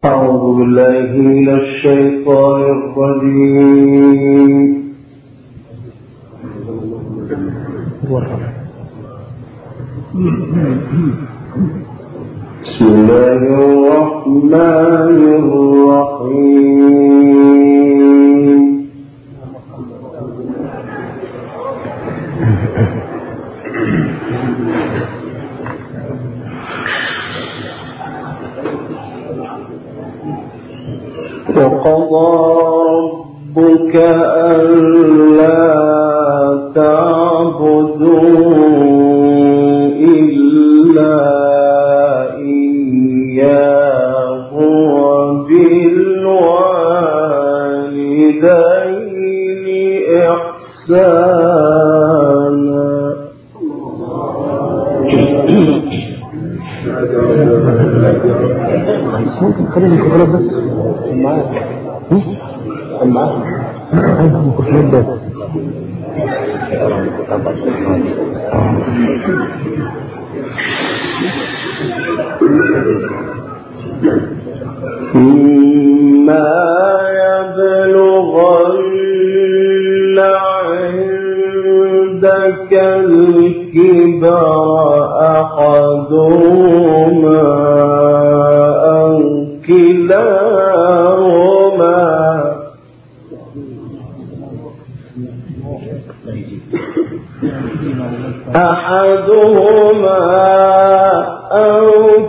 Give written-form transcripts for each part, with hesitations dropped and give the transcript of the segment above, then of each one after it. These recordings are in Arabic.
أعوذ بالله من الشيطان الرجيم. بسم الله الرحمن الرحيم. وقضى ربك ألا تعبدوا إلا إياه وبالوالدين إحسانا. ممكن خلينا نقرأ بس معاك عايز ميكروفون بس. ما يبلغن عندك الكبر أحدهما أو كلاهما أو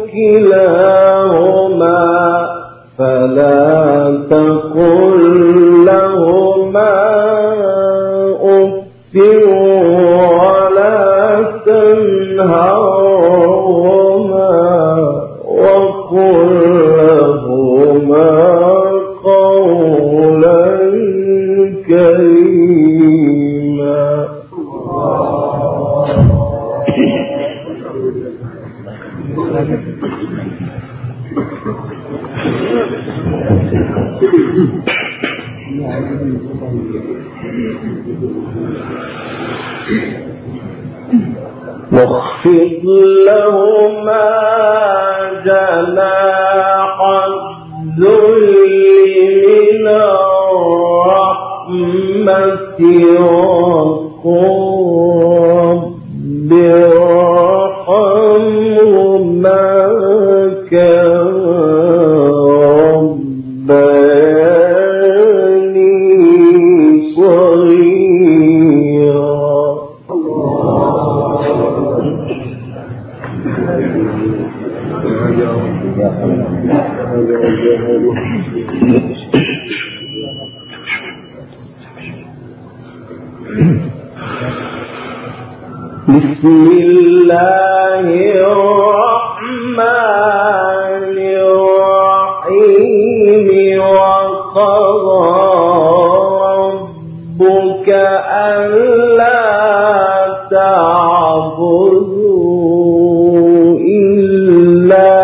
كلاهما فلا تقل لهما أف ولا تنهرهما وقل لهما قولا كريما. واخفض لهما جناح الذل من الرحمة وقل رب ارحمهما كما ربياني صغيرا. بسم الله الرحمن الرحيم. وقضى ربك ألا تعبدوا إلا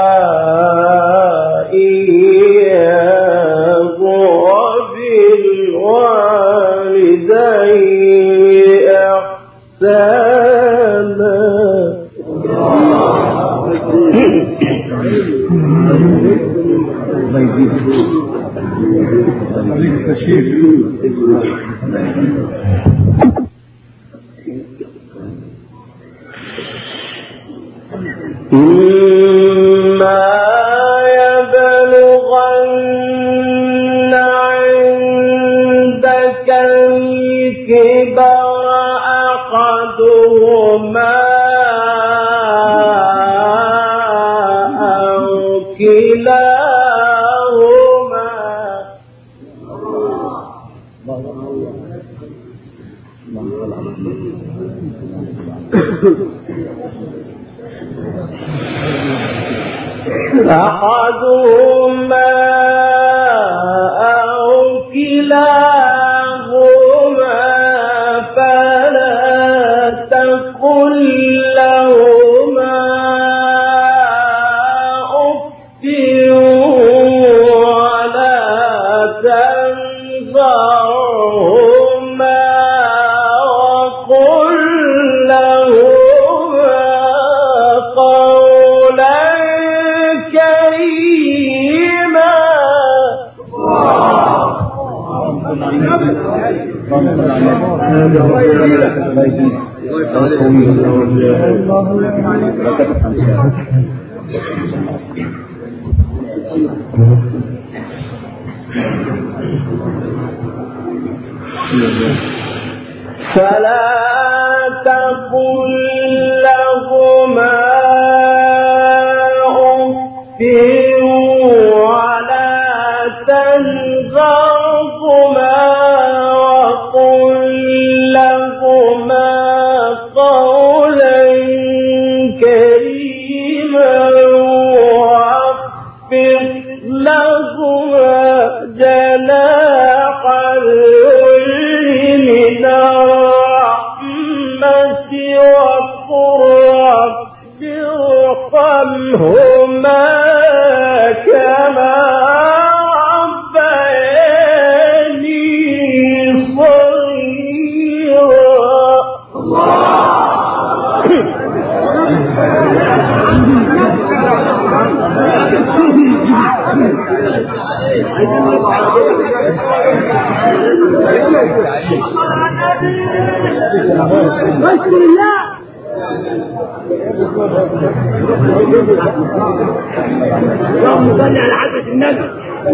إياه وبالوالدين إحسانا. إما يبلغن عندك الكبر أحدهما أو كلاهما أو كلاهما فلا تقل لهما أف ولا تنهرهما وقل لهما قولا كريما. فلا تقل لهما أف ولا تنهرهما وقل لهما قولا كريما واخفض لهما جناح الذل من الرحمة وقل رب ارحمهما كما ربياني صغيرا. اللهم صل على حضرة النبي.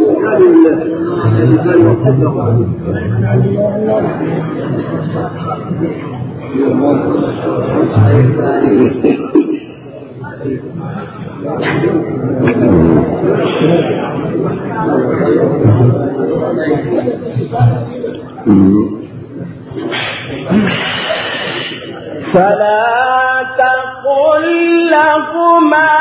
فلا تقل لهما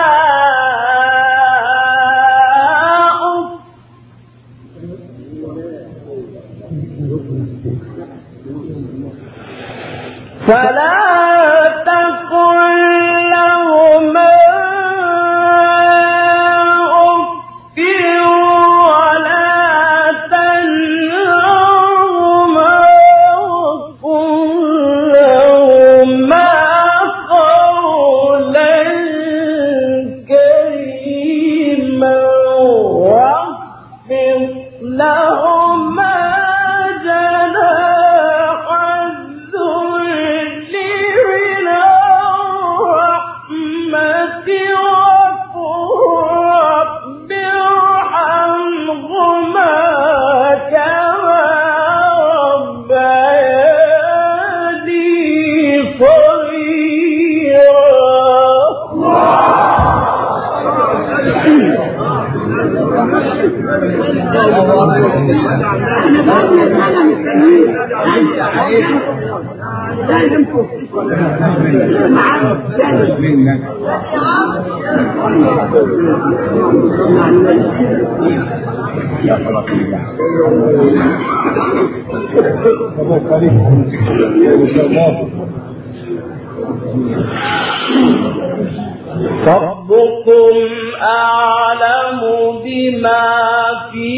ربكم أعلم بما في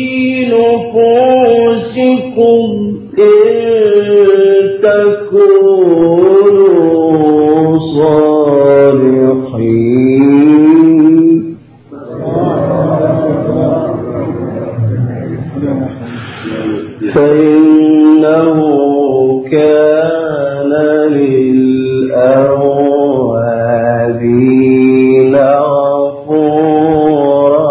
نفوسكم إن تكونوا صالحين فإنه كان للأوابين غفورا.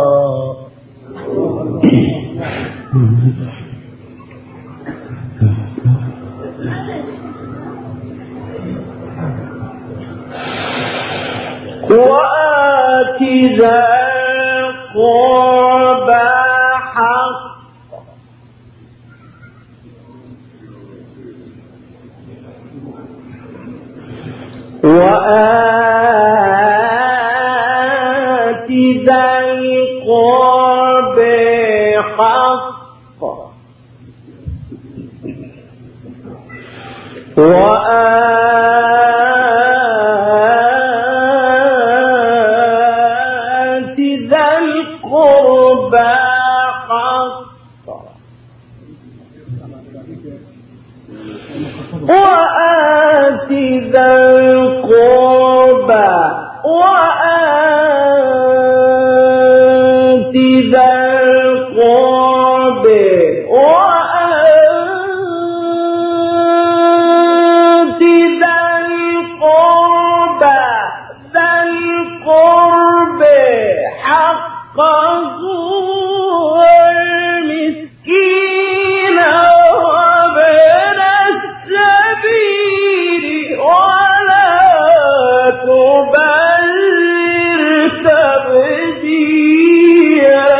وآت ذا القربى حقه وآت ذا القربى حقه وآت ذا القربى حقه وآت ذا القربى وآت ذا القربى وآت والمسكين وابن السبيل ولا تبذر تبذيرا.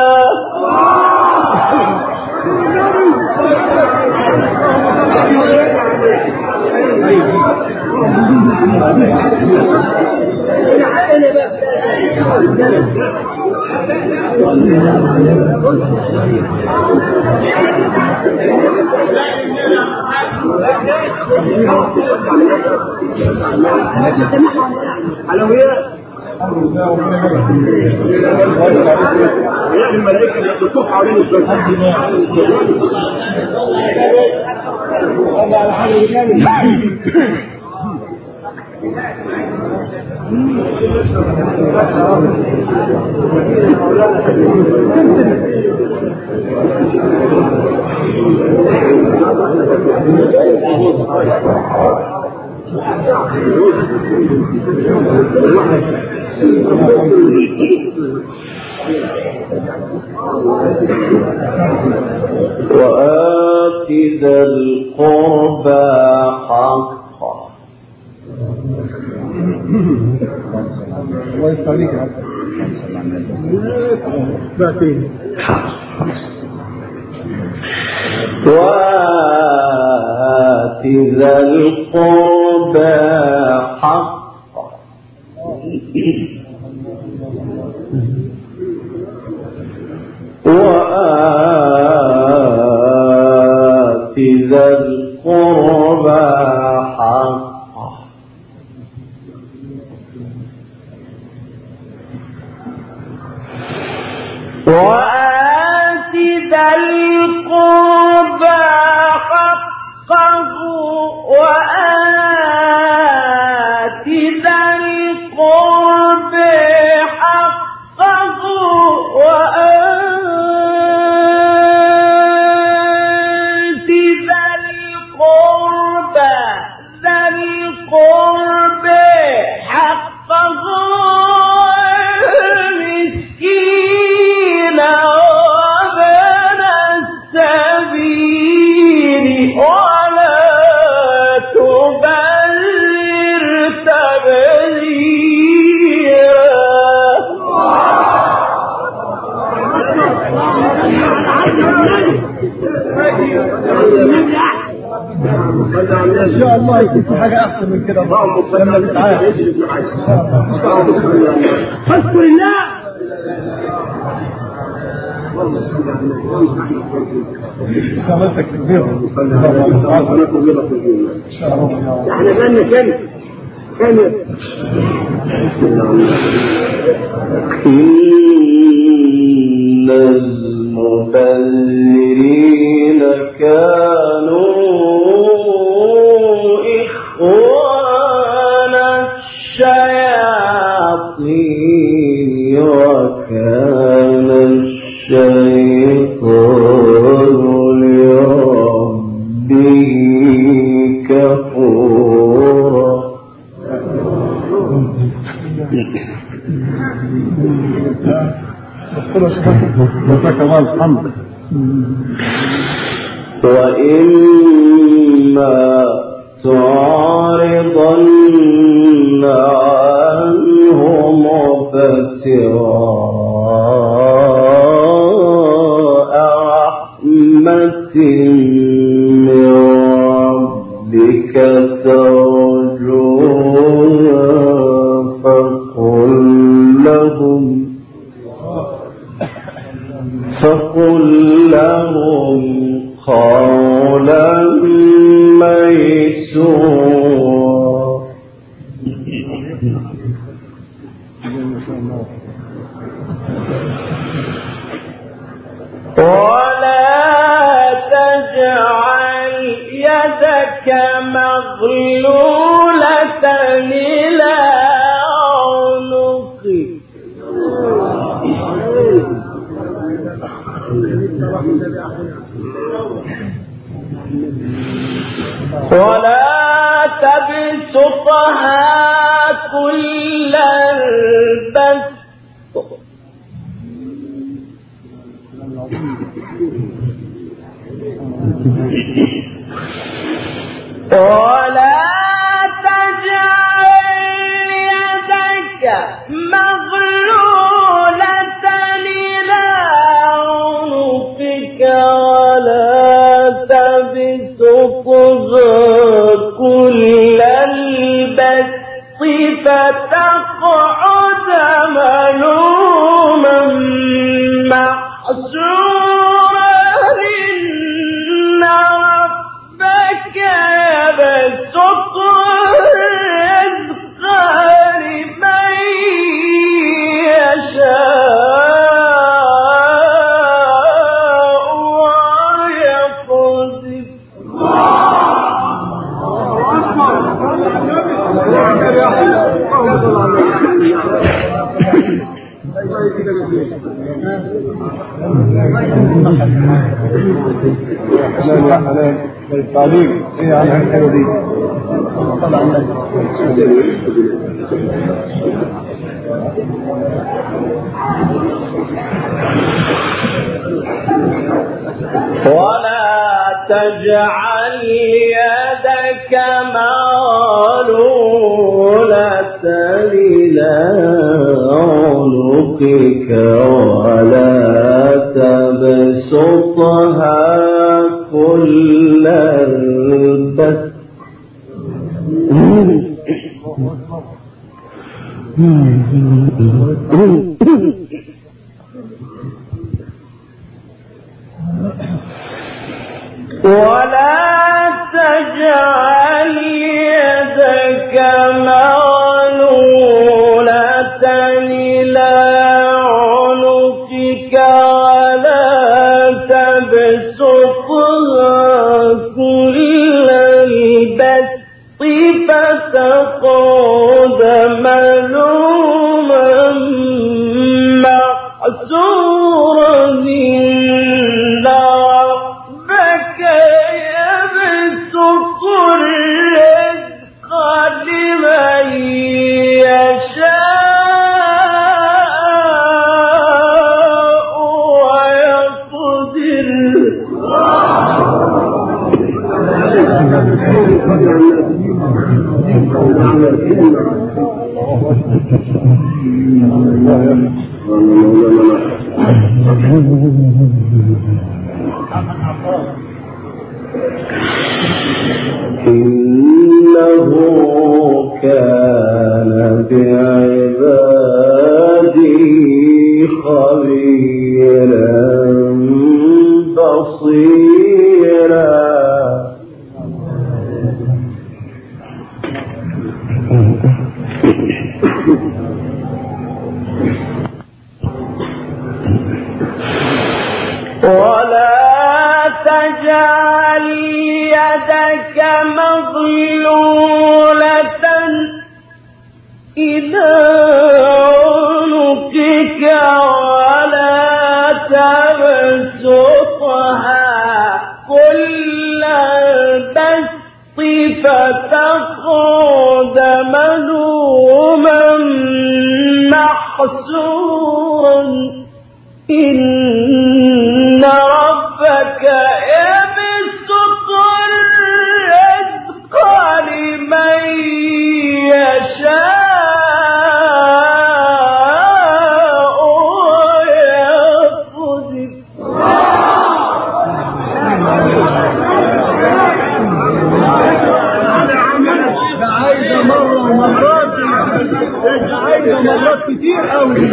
الملائكة اللي بتطوف حوالين الشجرة وآت ذا القربى حقه وآت ذا القربى حقه وآت ذا القربى حقه وآت ذا القربى حقه وآت ذا القربى حقه وآت ذا القربى حقه المسكين وابن السبيل ولا تبذر تبذيرا. ان شاء الله يكون في حاجه احسن من كده لما تتعالى. اذكر الله. عملتك كبير احنا بالنا كم إن المبذرين كانوا إخوان الشياطين وكان الشيطان لربه كفورا. وإما تعرضن عنهم ابتغاء رحمة من ربك ترجوها فقل لهم قولا ميسورا. ولا تجعل يدك مغلولة إلى عنقك ولا تبسطها كل البسط ولا تجعل يدك مغلولة إلى عنقك ولا تبسطها كل البسط فتقعد ملوما محسورا إن ربك يبسط الرزق لمن يشاء ويقدر التعليم ايه عن الحلوه دي ولا تجعل يدك مغلولة إلى عنقك ولا تبسطها كل البسط ولا تجعل يدك مغلولة إلى عنقك ولا تبسطها كل البسط فتقعد ملوما محسورا إن ربك يبسط الرزق لمن يشاء ويقدر إنه كان بعباده خبيرا بصيرا ولا تجعل يدك مغلولة إلى عنقك ولا تبسطها كل البسط فتقعد ملوما محسورا إن ربك يبسط الرزق لمن يشاء ويقدر عايزه مره ومرات عايزه مرات كتير قوي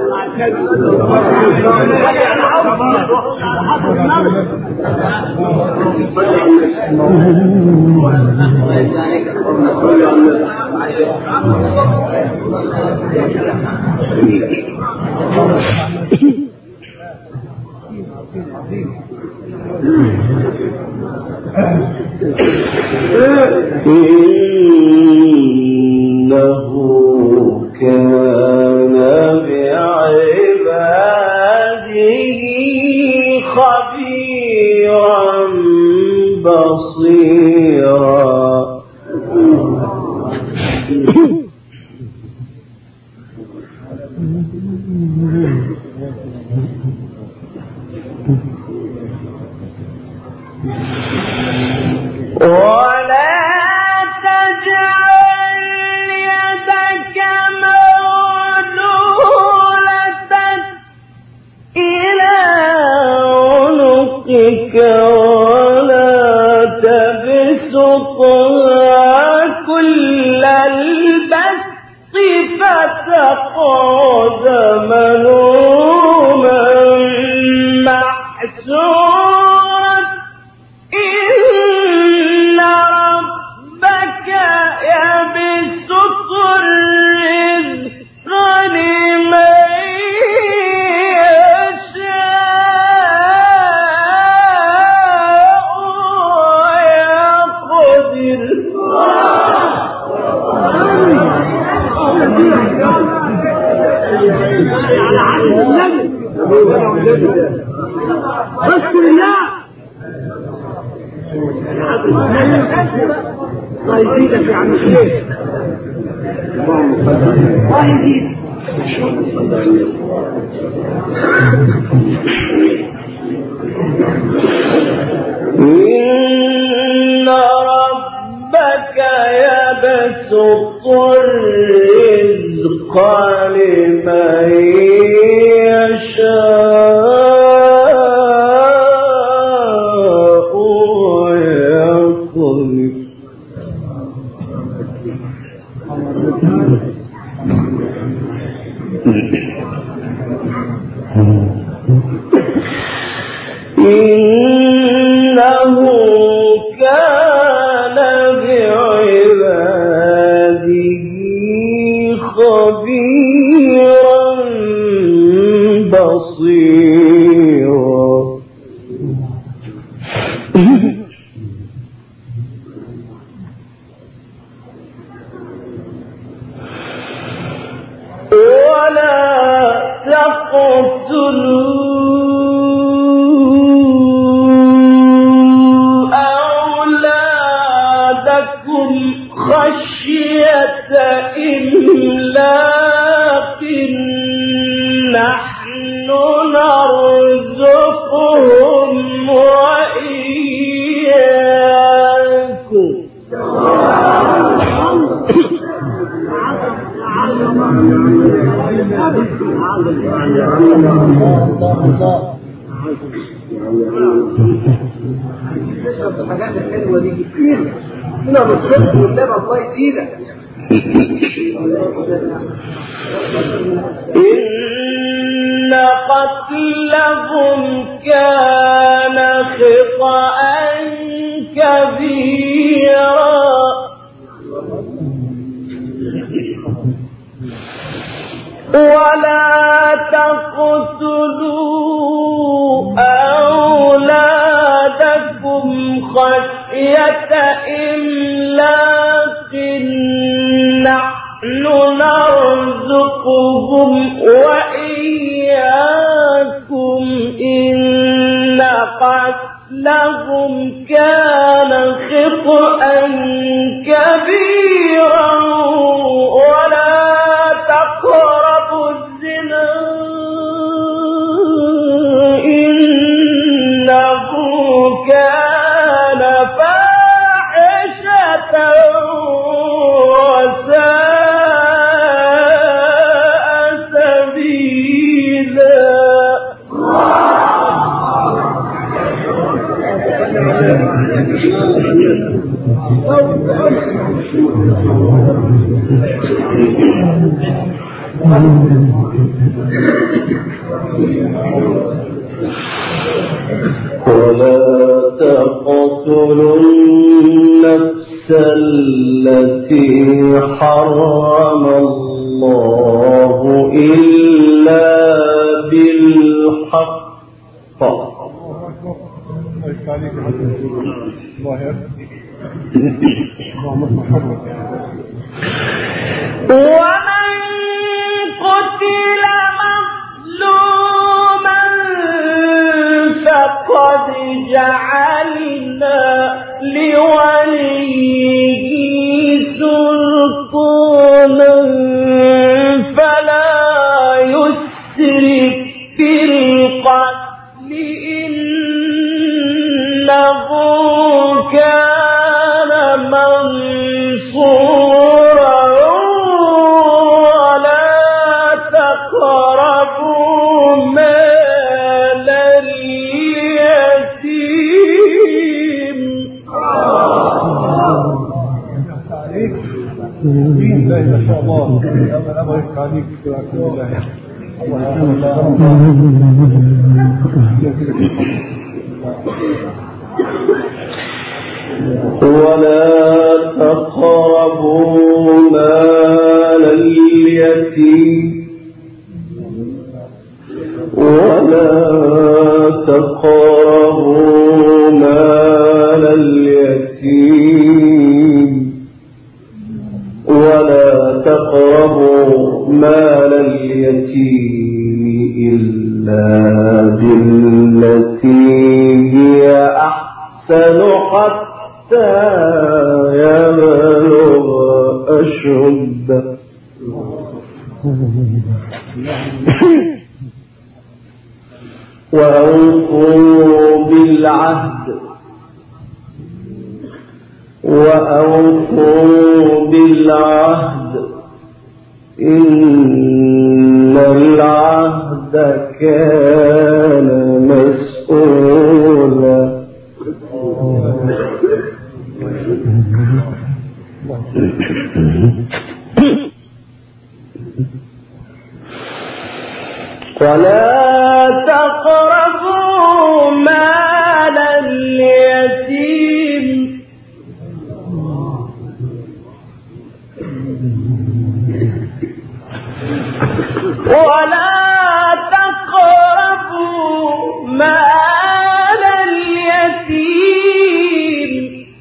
إنه كان بعباده خبيرا بصيرا رزقك ولا تبسطها كل البسط فتقعد ملوما محسورا إن ربك يبسط الرزق لمن يشاء ويقدر على عدد النبي اذكر الله. الله يزيدك يا عم الشيخ. الله يزيدك. إن ربك يبسط الرزق لمن يشاء ويقدر إنه كان بعباده خبيرا بصيرا ولا تقتلوا أولادكم خشية إملاق نحن نرزقهم وإياكم الحاجات الحلوة دي كتير هنا بالصدق والنبي الله يزيدك. إن قتلهم كان خطأ كبيرا ولا تقتلوا أولادكم خشية إملاق نحن نرزقهم وإياكم إن قتلهم كان خطأ كبيرا ولا تقربوا الزنا إنه كان فاحشة وساء سبيلا. ولا تقتلوا النفس التي حرم الله إلا بالحق ومن قتل مظلوما فقد جعلنا لوليه سلطانا فلا يسرف في القتل إنه كان منصورا ولا تقربوا مال اليتيم الله ما شاء الله. الله يفتح عليك. ولا تقربوا مال اليتيم ولا تقربوا مال اليتيم ولا تقربوا مال اليتيم إلا بالتي هي أحسن حتى يبلغ أشده وأوفوا بالعهد إن العهد كان مسؤولا. ولا تقربوا مال اليتيم ولا تقربوا مال اليتيم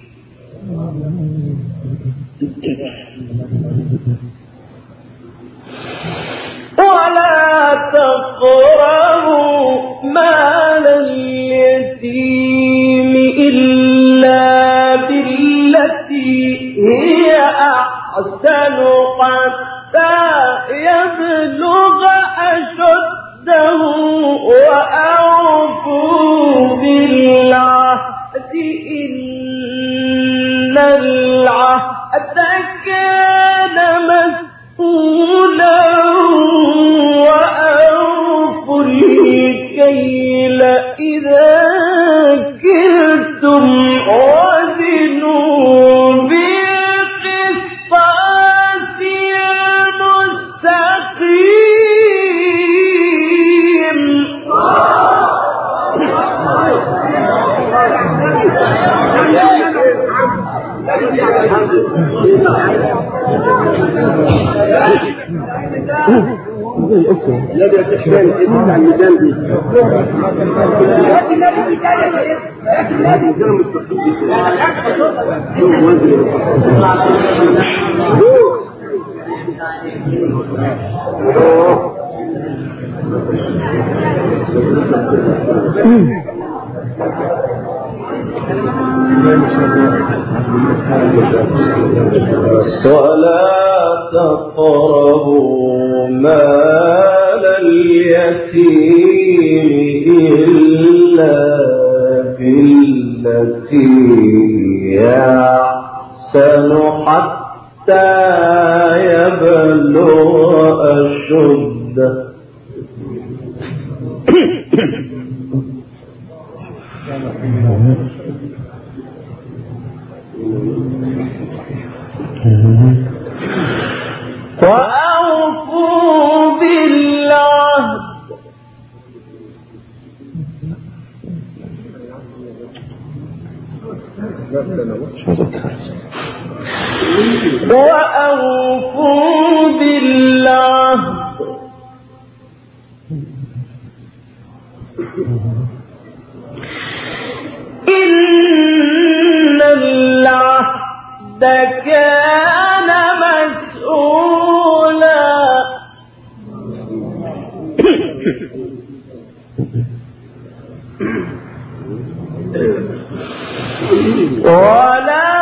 ولا تقربوا مال اليتيم إلا بالتي هي أحسن حتى يبلغ أشده وأوفوا بالعهد إن العهد كان مسؤولا وأوفوا الكيل إذا كلتم وزنوا بالقسطاس المستقيم. الذي يتشمل عن الميدان دي ولا تقربوا مال اليتيم إلا بالتي هي أحسن حتى يبلغ أشده وأوفوا بالعهد إن العهد كان مسؤولا. ولا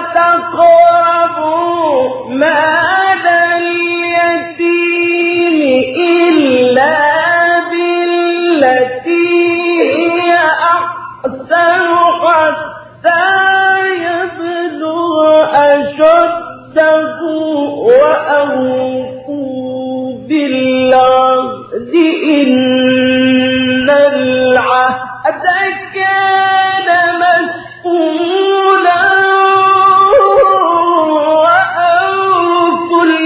تقربوا مال اليتيم إلا بالتي هي أحسن حتى يبلغ أشده وأوفوا بالعهد إن العهد كان مسؤولا وأوفوا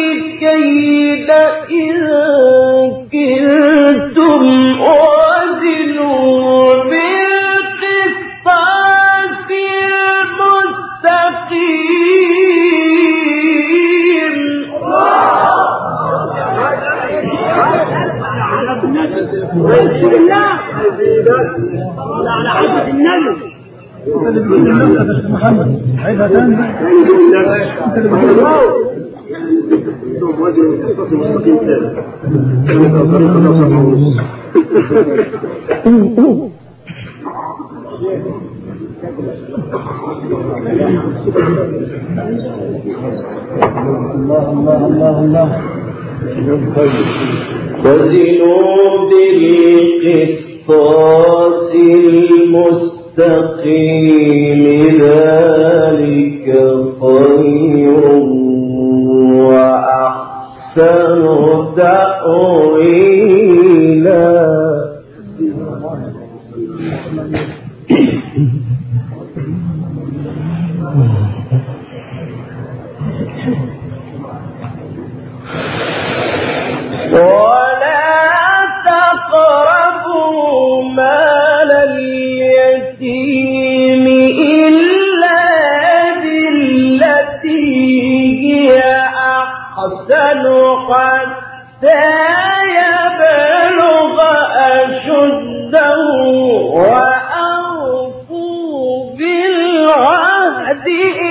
على حضرة النبي. محمد عايزها تاني. الله وزنوا بالقسطاس المستقيم ذلك خير وأحسن تأويلا. ولا تقربوا مال اليتيم إلا بالتي هي أحسن حتى يبلغ أشده وأوفوا بالعهد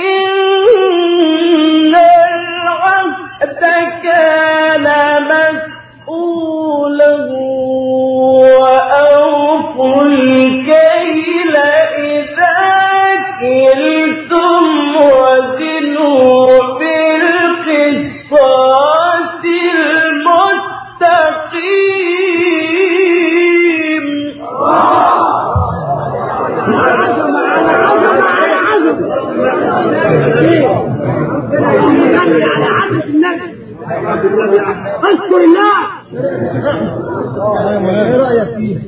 إن العهد كان مسؤولا وأوفوا الكيل إذا كلتم وزنوا بالقسطاس المستقيم. اذكر الله. ايه رايك فيه؟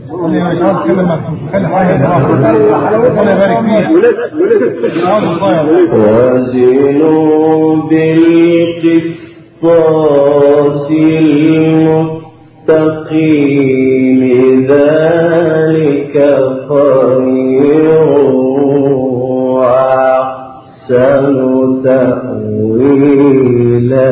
وزنوا بالقسطاس المستقيم ذلك خير وأحسن تأويلا.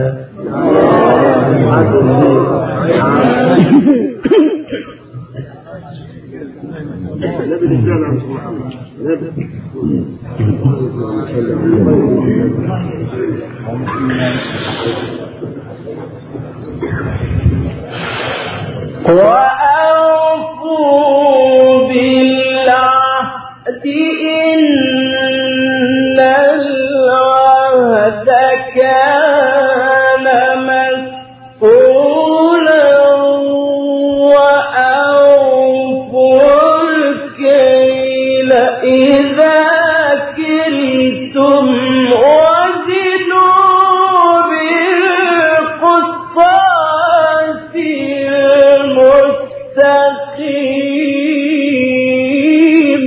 وأوفوا بالعهد إن العهد كان مسؤولا وأوفوا الكيل إذا كلتم وزنوا بالقسطاس المستقيم.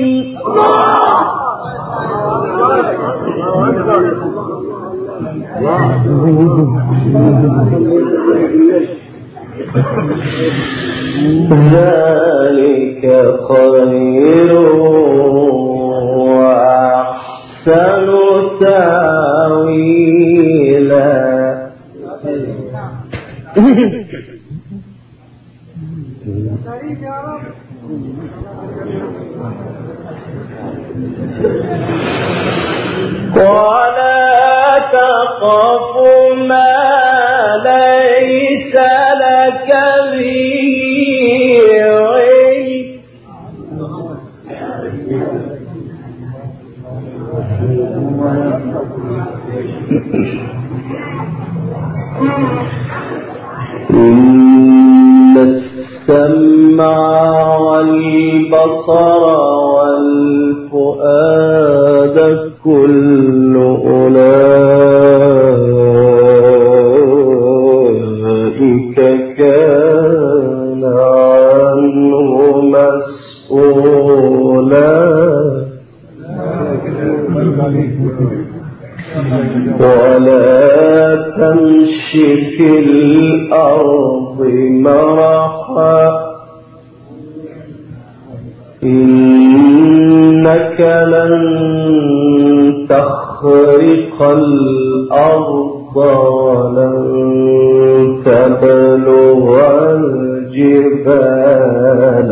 ذلك خير وأحسن تأويلا. ولا تقف ما ليس لك به علم إن السمع والبصر والفؤاد كل أولئك كان عنه مسؤولا. ولا تمش في الأرض مرحا إنك لن تخرق الأرض ولن تبلغ والجبال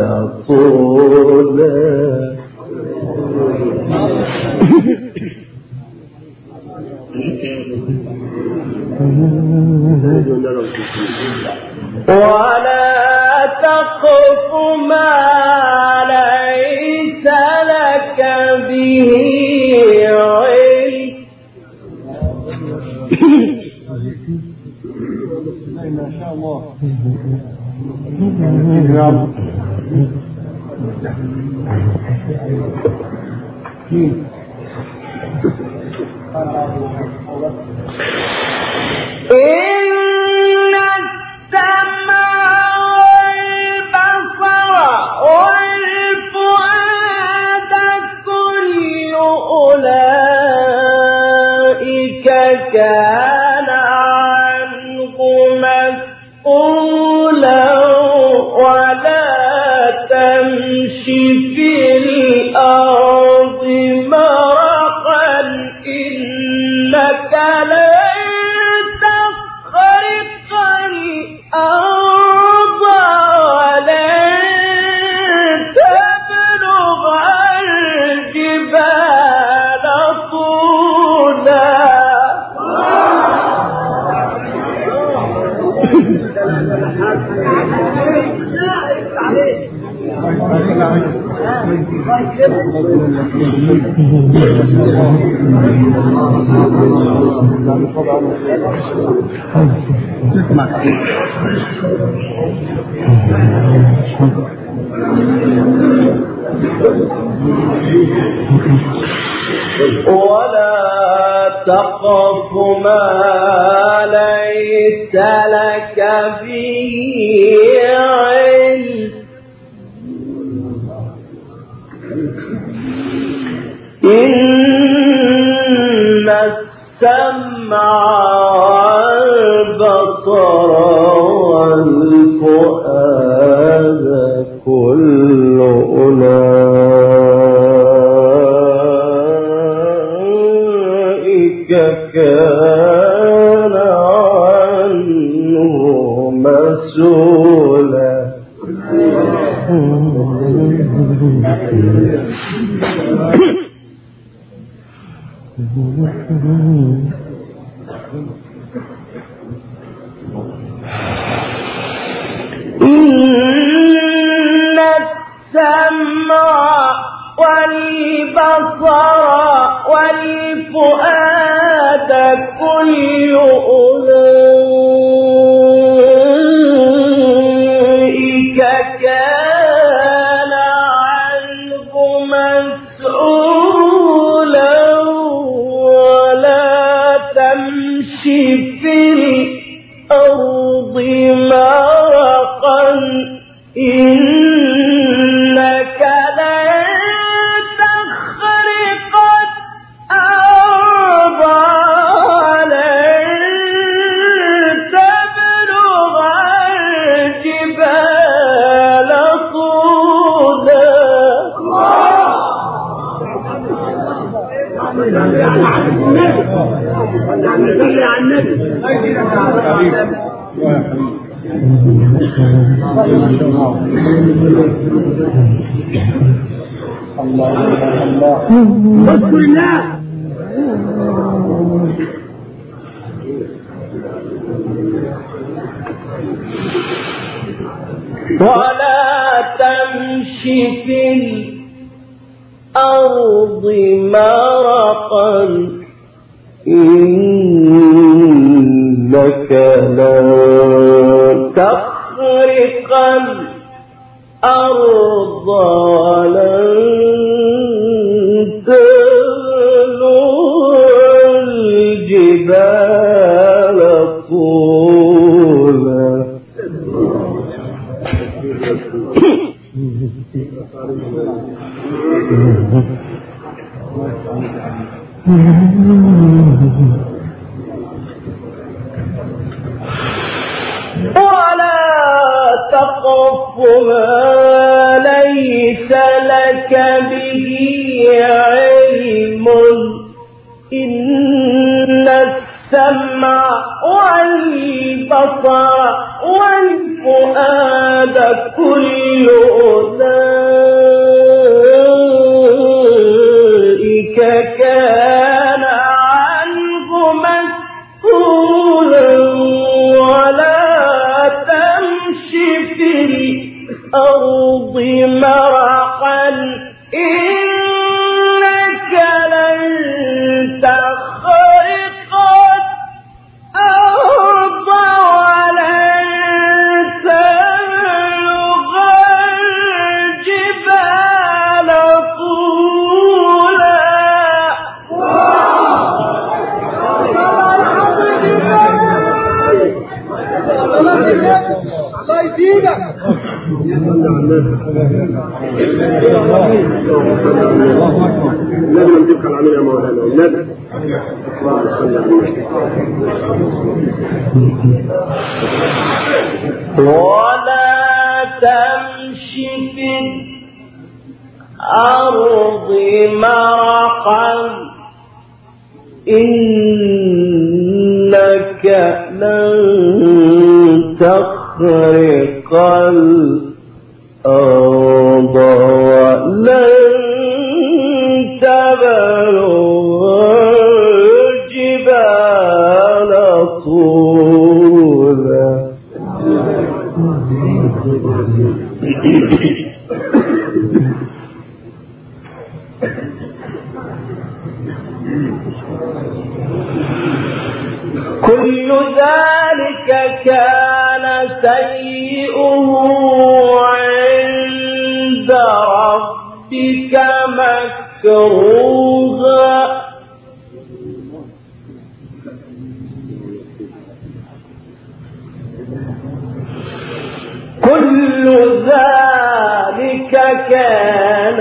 طولا ولا تقف ما ليس لك به علم ما شاء الله إن السمع والبصر والفؤاد كل أولئك كان عنه مسؤولا ولا تمشي في الأرض مرحا إنك لن تخرق الأرض ولن تبلغ الجبال طولا ولا تقف ما ليس لك به علم إن السمع والبصر والفؤاد كل أولئك كان عنه مسؤولا إن السمع والبصر والفؤاد كل أولئك كان عنه مسؤولا ولا تمشي في الأرض مرحا إنك لن تخرق الأرض ولن تبلغ الجبال طولا اذكر الله ولا تمشي في الأرض مرحا إنك لن تخرق الأرض ولن تبلغ الجبال طولا ولا تقف ما ليس لك به علم إن السمع والبصر والفؤاد كل أولئك كان عنه مسؤولا ولا تمش في الأرض مرحا إنك لن تخرق الأرض ولن تبلغ الجبال طولا. الله يزيدك. لازم نجيبك العمل يا مولانا لازم. ولا تمشي في الأرض مرحا إنك لن تخرق الأرض ولن تبلغ الجبال طولا. كل ذلك كان سيئه عند ربك مكروها. كل ذلك كان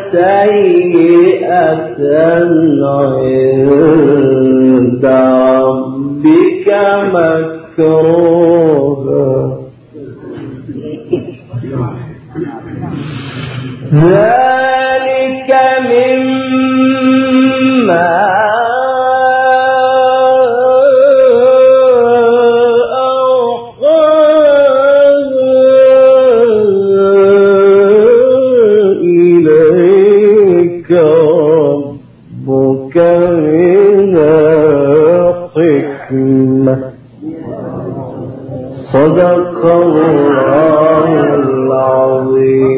سيئة عند ربك مكروها. ذلك مما إليك ربك من الحكمة. صدق الله العظيم.